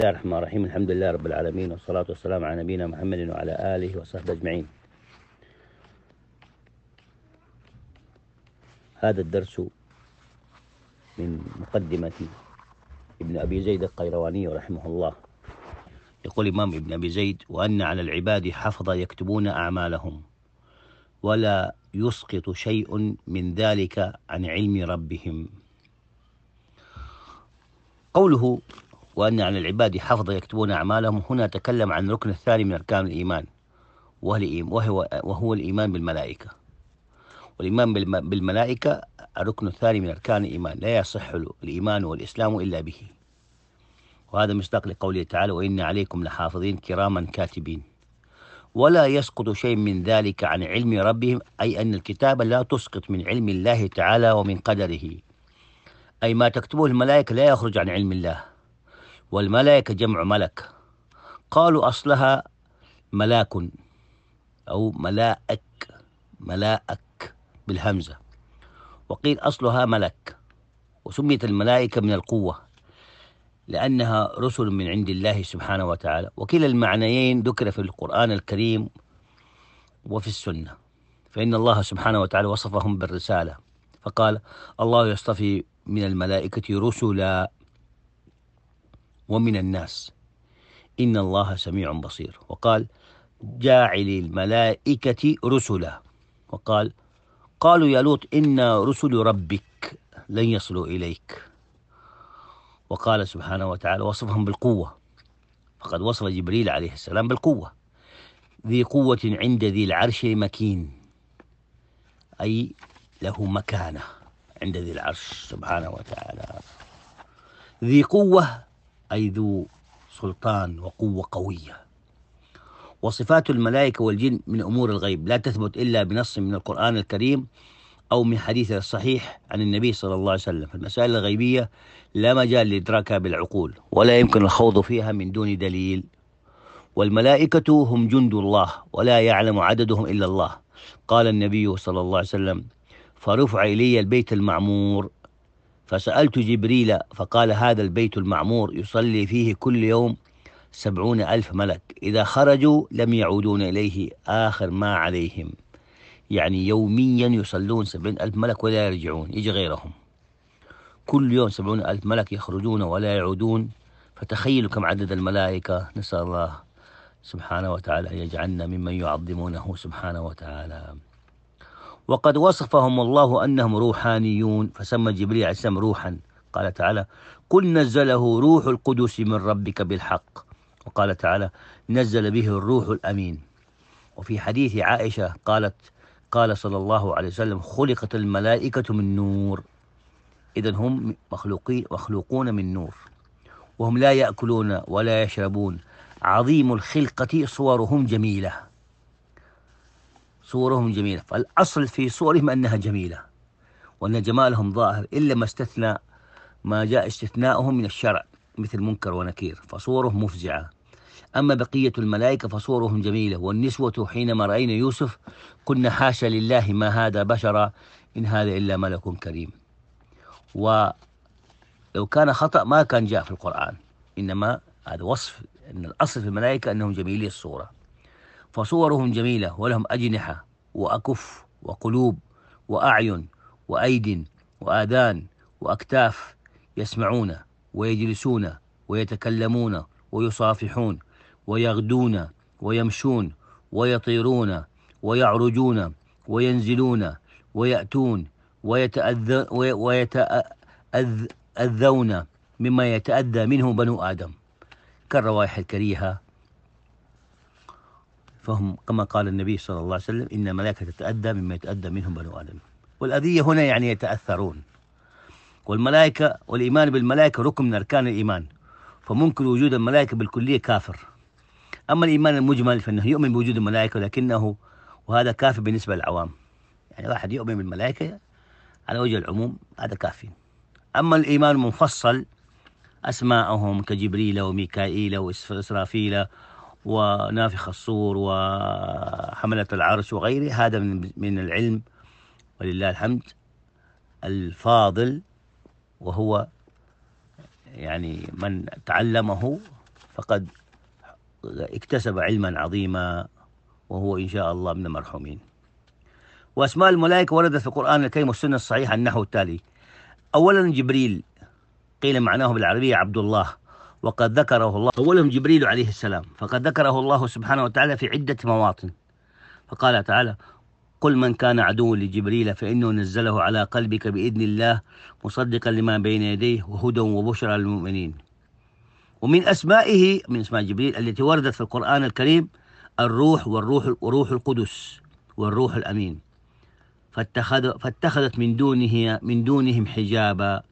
الله الرحمن الرحيم. الحمد لله رب العالمين، والصلاة والسلام على نبينا محمد وعلى آله وصحبه أجمعين. هذا الدرس من مقدمة ابن أبي زيد القيرواني رحمه الله. يقول الإمام ابن أبي زيد: وأن على العباد حفظ يكتبون أعمالهم ولا يسقط شيء من ذلك عن علم ربهم. قوله وأن على العباد حفظ يكتبون أعمالهم هنا تكلم عن الركن الثاني من أركان الإيمان، وهو الإيمان بالملائكة. والإيمان بالملائكة الركن الثاني من أركان الإيمان، لا يصح الإيمان والإسلام إلا به. وهذا مصداق لقوله تعالى: وإن عليكم لحافظين كراما كاتبين. ولا يسقط شيء من ذلك عن علم ربهم، أي أن الكتابة لا تسقط من علم الله تعالى ومن قدره، أي ما تكتبه الملائكة لا يخرج عن علم الله. والملائكة جمع ملك، قالوا أصلها ملاك أو ملائك بالهمزة، وقيل أصلها ملك. وسميت الملائكة من القوة لأنها رسل من عند الله سبحانه وتعالى، وكلا المعنيين ذكر في القرآن الكريم وفي السنة. فإن الله سبحانه وتعالى وصفهم بالرسالة فقال: الله يصطفي من الملائكة رسلا ومن الناس إن الله سميع بصير. وقال: جاعل الملائكة رسلا. وقال: قالوا يا لوط إنا رسل ربك لن يصلوا إليك. وقال سبحانه وتعالى وصفهم بالقوة، فقد وصف جبريل عليه السلام بالقوة: ذي قوة عند ذي العرش مكين، أي له مكانة عند ذي العرش سبحانه وتعالى. ذي قوة أي ذو سلطان وقوة قوية. وصفات الملائكة والجن من أمور الغيب لا تثبت إلا بنص من القرآن الكريم أو من حديث الصحيح عن النبي صلى الله عليه وسلم. فالمسائل الغيبية لا مجال لإدراكها بالعقول، ولا يمكن الخوض فيها من دون دليل. والملائكة هم جند الله ولا يعلم عددهم إلا الله. قال النبي صلى الله عليه وسلم: فرفع إلي البيت المعمور فسألت جبريل فقال: هذا البيت المعمور يصلي فيه كل يوم 70,000 ملك، إذا خرجوا لم يعودون إليه آخر ما عليهم. يعني يوميا يصلون 70,000 ملك ولا يرجعون، يجي غيرهم. كل يوم 70,000 ملك يخرجون ولا يعودون. فتخيلوا كم عدد الملائكة. نسأل الله سبحانه وتعالى أن يجعلنا ممن يعظمونه سبحانه وتعالى. وقد وصفهم الله أنهم روحانيون، فسمى جبريل عليه السلام روحا. قال تعالى: قل نزله روح القدس من ربك بالحق. وقال تعالى: نزل به الروح الأمين. وفي حديث عائشة قالت: قال صلى الله عليه وسلم: خلقت الملائكة من نور. إذن هم مخلوقون من نور، وهم لا يأكلون ولا يشربون. عظيم الخلقة صورهم جميلة، صورهم جميلة. فالأصل في صورهم أنها جميلة وأن جمالهم ظاهر، إلا ما استثنى ما جاء استثناؤهم من الشرع مثل منكر ونكير، فصورهم مفزعة. أما بقية الملائكة فصورهم جميلة. والنسوة حينما رأينا يوسف قلنا: حاشا لله ما هذا بشرا إن هذا إلا ملك كريم. ولو كان خطأ ما كان جاء في القرآن، إنما هذا وصف أن الأصل في الملائكة أنهم جميلي الصورة. فصورهم جميلة ولهم أجنحة وأكف وقلوب وأعين وأيد وآذان وأكتاف، يسمعون ويجلسون ويتكلمون ويصافحون ويغدون ويمشون ويطيرون ويعرجون وينزلون ويأتون ويتأذون مما يتأذى منه بنو آدم كالروائح الكريهة. فهم كما قال النبي صلى الله عليه وسلم: إن الملائكة تتأذى مما يتأذى منهم بنو آدم. والأذية هنا يعني يتأثرون. والملائكة والإيمان بالملائكة ركن من أركان الإيمان، فممكن وجود الملائكة بالكلية كافر. أما الإيمان المجمل فإنه يؤمن بوجود الملائكة لكنه، وهذا كافي بالنسبة للعوام، يعني واحد يؤمن بالملائكة على وجه العموم هذا كافي. أما الإيمان المفصل أسماءهم كجبريل وميكائيل وإسرافيل ونافخ الصور وحملة العرش وغيره، هذا من العلم ولله الحمد الفاضل، وهو يعني من تعلمه فقد اكتسب علما عظيما، وهو إن شاء الله من المرحومين. وأسماء الملائكة وردت في القرآن الكريم والسنة الصحيحة النحو التالي: أولا جبريل، قيل معناه بالعربية عبد الله، وقد ذكره الله. أولهم جبريل عليه السلام، فقد ذكره الله سبحانه وتعالى في عدة مواطن، فقال تعالى: قل من كان عدوا لجبريل فإنه نزله على قلبك بإذن الله مصدقا لما بين يديه وهدى وبشرى للمؤمنين. ومن أسمائه، من أسماء جبريل التي وردت في القرآن الكريم الروح وروح القدس والروح الأمين، فاتخذت من دونهم حجابا،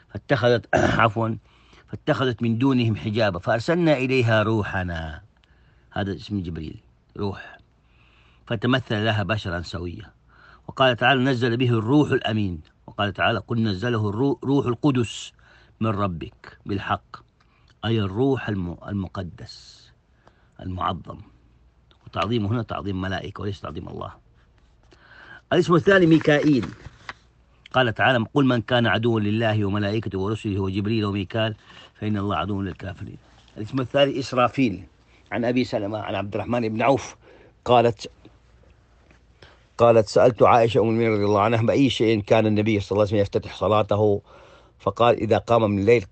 فاتخذت من دونهم حجابا فأرسلنا إليها روحنا، هذا اسم جبريل، روح، فتمثل لها بشرا سويا. وقال تعالى: نزل به الروح الأمين. وقال تعالى: قل نزله روح القدس من ربك بالحق، أي الروح المقدس المعظم. وتعظيمه هنا تعظيم ملائكة وليس تعظيم الله. الاسم الثاني ميكائيل، قال تعالى: قل من كان عدوا لله وملائكته ورسله وجبريل وميكال فإن الله عدو للكافرين. الاسم الثالث إسرافيل، عن أبي سلمة عن عبد الرحمن بن عوف قالت: سألت عائشة أم المؤمنين رضي الله عنها بأي شيء كان النبي صلى الله عليه وسلم يفتتح صلاته، فقال: إذا قام من الليل.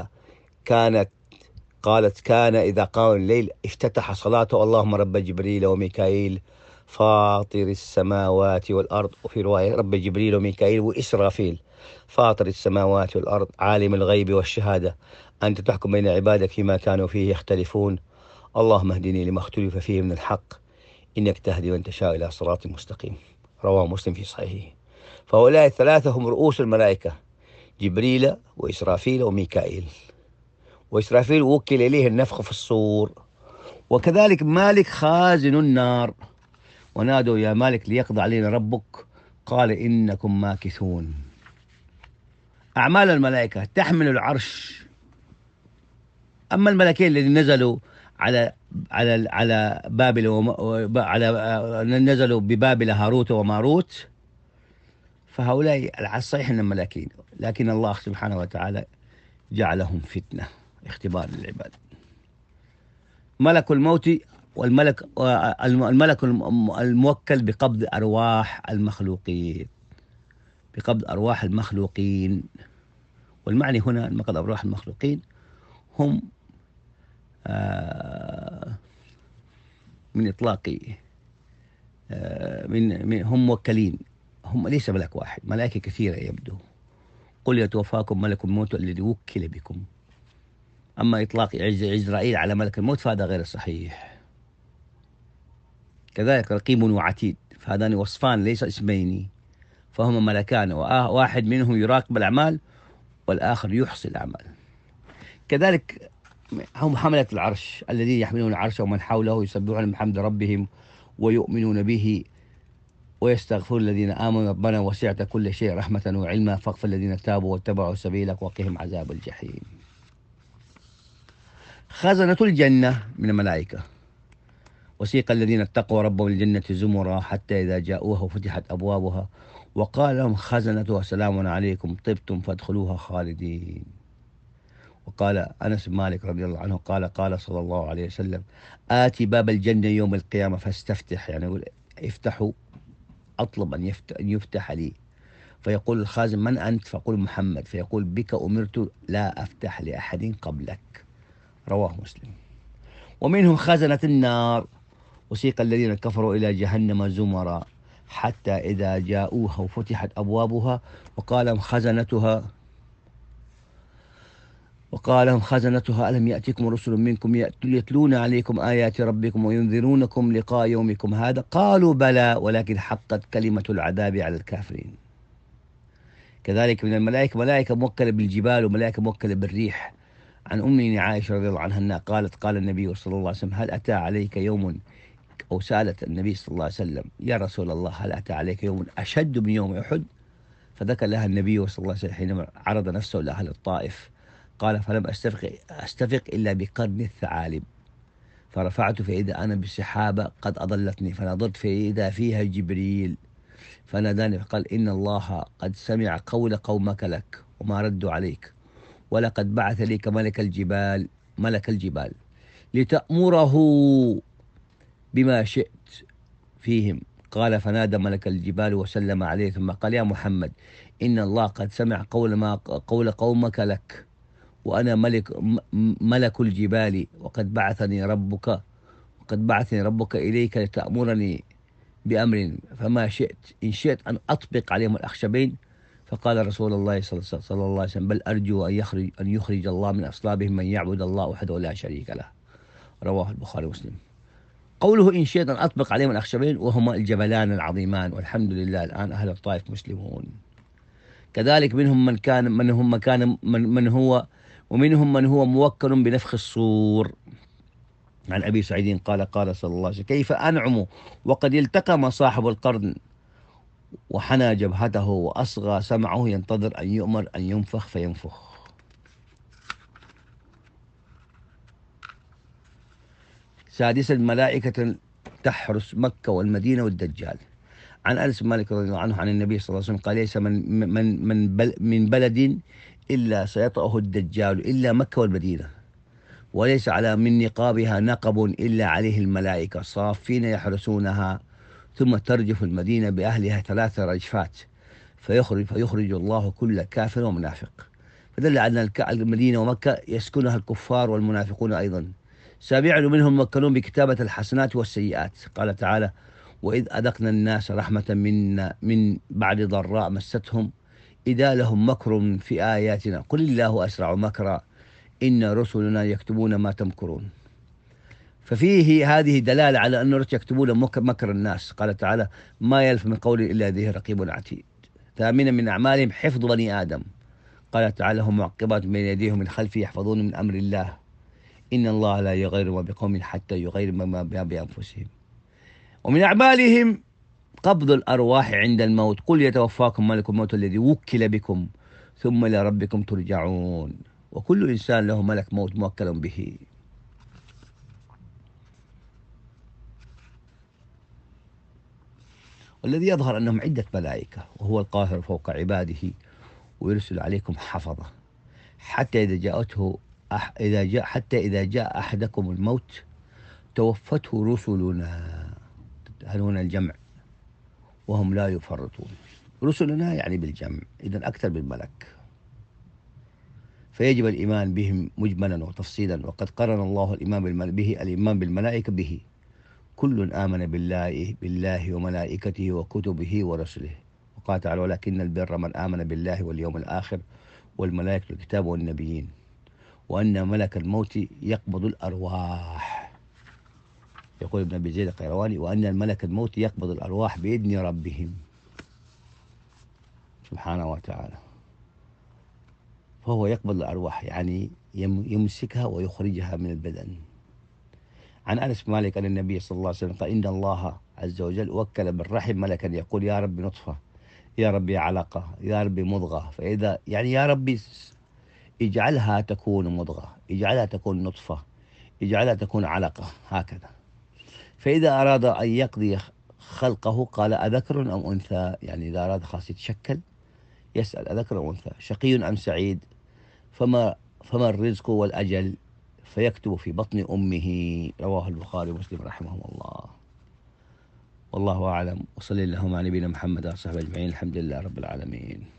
قالت: كان إذا قام من الليل افتتح صلاته: اللهم رب جبريل وميكائيل فاطر السماوات والأرض. وفي رواية: رب جبريل وميكائيل وإسرافيل فاطر السماوات والأرض عالم الغيب والشهادة أنت تحكم بين عبادك فيما كانوا فيه يختلفون اللهم اهدني لما اختلف فيه من الحق إنك تهدي من تشاء إلى صراط مستقيم. رواه مسلم في صحيحه. فهؤلاء الثلاثة هم رؤوس الملائكة: جبريل وإسرافيل وميكائيل. وإسرافيل وكل إليه النفخ في الصور. وكذلك مالك خازن النار: ونادوا يا مالك ليقضي علينا ربك قال إنكم ماكثون. أعمال الملائكة: تحمل العرش. أما الملكين الذين نزلوا على بابل نزلوا ببابل هاروت وماروت، فهؤلاء على الصحيح أنهم ملاكين، لكن الله سبحانه وتعالى جعلهم فتنة اختبار للعباد. ملك الموت الملك الموكل بقبض أرواح المخلوقين، والمعني هنا أن قبض أرواح المخلوقين هم من إطلاق هم موكلين، هم ليس ملك واحد، ملائكة كثيرة يبدو. قل يتوفاكم ملك الموت الذي وكل بكم. أما إطلاق عزرائيل على ملك الموت فهذا غير صحيح. كذلك رقيب وعتيد، فهذان وصفان ليس اسمين، فهما ملكان، واحد منهم يراقب الأعمال والآخر يحصي الأعمال. كذلك هم حملة العرش الذين يحملون العرش ومن حوله يسبحون بحمد ربهم ويؤمنون به ويستغفرون الذين آمنوا ربنا وسعت كل شيء رحمة وعلما فاغفر الذين تابوا واتبعوا سبيلك وقهم عذاب الجحيم. خزنة الجنة من الملائكة: وسيق الذين اتقوا ربهم الجنة زمرا حتى إذا جاءوها وفتحت أبوابها وقال لهم خزنتها سلام عليكم طبتم فادخلوها خالدين. وقال أنس بن مالك رضي الله عنه قال صلى الله عليه وسلم: آتي باب الجنة يوم القيامة فاستفتح، يعني يقول افتحوا، أطلب أن يفتح لي، فيقول الخازن: من أنت؟ فأقول: محمد، فيقول: بك أمرت لا أفتح لأحد قبلك. رواه مسلم. ومنهم خزنة النار: وسيق الذين كفروا إلى جهنم زمرا حتى إذا جاءوها وفتحت أبوابها وقال لهم خزنتها ألم يأتكم رسل منكم يتلون عليكم آيات ربكم وينذرونكم لقاء يومكم هذا قالوا بلى ولكن حقت كلمة العذاب على الكافرين. كذلك من الملائكة ملائكة موكلة بالجبال وملائكة موكلة بالريح. عن أمنا عائشة رضي الله عنها قالت: قال النبي صلى الله عليه وسلم: هل أتى عليك يوم، أو سألت النبي صلى الله عليه وسلم: يا رسول الله هل أتى عليك يوم أشد من يوم أحد؟ فذكر لها النبي صلى الله عليه وسلم حينما عرض نفسه لأهل الطائف، قال: فلم أستفق إلا بقرن الثعالب، فرفعت فإذا أنا بسحابة قد أضلتني، فنظرت فإذا فيها جبريل فناداني فقال: إن الله قد سمع قول قومك لك وما ردوا عليك، ولقد بعث لك ملك الجبال لتأمره بما شئت فيهم. قال فنادى ملك الجبال وسلم عليه، ثم قال يا محمد إن الله قد سمع قول قومك لك، وأنا ملك الجبال، وقد بعثني ربك إليك لتأمرني بأمر فما شئت، إن شئت أن أطبق عليهم الأخشبين. فقال رسول الله صلى الله عليه وسلم بل أرجو أن يخرج الله من أصلابهم من يعبد الله وحده لا شريك له. رواه البخاري ومسلم. قوله إن شئت أن أطبق عليهم الأخشبين وهما الجبلان العظيمان، والحمد لله الآن أهل الطائف مسلمون. كذلك منهم من هو ومنهم من هو موكل بنفخ الصور. عن أبي سعيد قال صلى الله عليه وسلم كيف أنعم وقد التقم صاحب القرن وحنى جبهته وأصغى سمعه ينتظر أن يؤمر أن ينفخ فينفخ. سادسا الملائكة تحرس مكة والمدينة والدجال. عن أنس بن مالك رضي الله عنه عن النبي صلى الله عليه وسلم قال ليس من بلد إلا سيطأه الدجال إلا مكة والمدينة، وليس على من نقابها نقب إلا عليه الملائكة صافين يحرسونها، ثم ترجف المدينة بأهلها 3 رجفات فيخرج الله كل كافر ومنافق. فدل على أن المدينة ومكة يسكنها الكفار والمنافقون أيضا. سابعا منهم موكلون بكتابة الحسنات والسيئات. قال تعالى وإذ أذقنا الناس رحمة من بعد ضراء مستهم إذا لهم مكر في آياتنا قل الله أسرع مكرا إن رسلنا يكتبون ما تمكرون. ففيه هذه دلالة على أن الرسل يكتبون مكر الناس. قال تعالى ما يلفظ من قول إلا لديه رقيب عتيد. ثامنا من أعمالهم حفظ بني آدم. قال تعالى هم معقبات بين يديهم من خلفه يحفظون من أمر الله إن الله لا يغير ما بقوم حتى يغير ما بأنفسهم. ومن أعمالهم قبض الأرواح عند الموت قل يتوفاكم ملك الموت الذي وكل بكم ثم إلى ربكم ترجعون. وكل إنسان له ملك موت موكل به. والذي يظهر أنهم عدة ملائكة، وهو القاهر فوق عباده ويرسل عليكم حفظة حتى إذا جاء أحدكم الموت توفته رسلنا. هل هنا الجمع وهم لا يفرطون. رسلنا يعني بالجمع، إذن أكثر بالملك، فيجب الإيمان بهم مجملا وتفصيلا. وقد قرن الله الإيمان بالملائكة به كل آمن بالله وملائكته وكتبه ورسله. وقال تعالى ولكن البر من آمن بالله واليوم الآخر والملائكة والكتاب والنبيين وأن ملك الموت يقبض الأرواح. يقول ابن أبي زيد القيرواني وأن الملك الموت يقبض الأرواح بإذن ربهم سبحانه وتعالى. فهو يقبض الأرواح يعني يمسكها ويخرجها من البدن. عن أنس بن مالك أن النبي صلى الله عليه وسلم قال إن الله عز وجل وكل بالرحم ملكا يقول يا رب نطفة، يا ربي علقة، يا ربي مضغة، فإذا يعني يا ربي اجعلها تكون مضغة، اجعلها تكون نطفة، اجعلها تكون علقة، هكذا. فإذا أراد أن يقضي خلقه قال أذكر أم أنثى، يعني إذا أراد خاص يتشكل يسأل أذكر أم أنثى، شقي أم سعيد، فما الرزق والأجل، فيكتب في بطن أمه. رواه البخاري ومسلم رحمهم الله. والله أعلم، وصلى اللهم على نبينا محمد وصحبه أجمعين. الحمد لله رب العالمين.